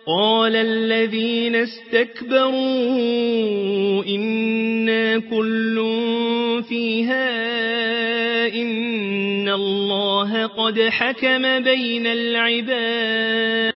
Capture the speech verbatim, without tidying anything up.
قال الذين استكبروا إنا كل فيها إن الله قد حكم بين العباد.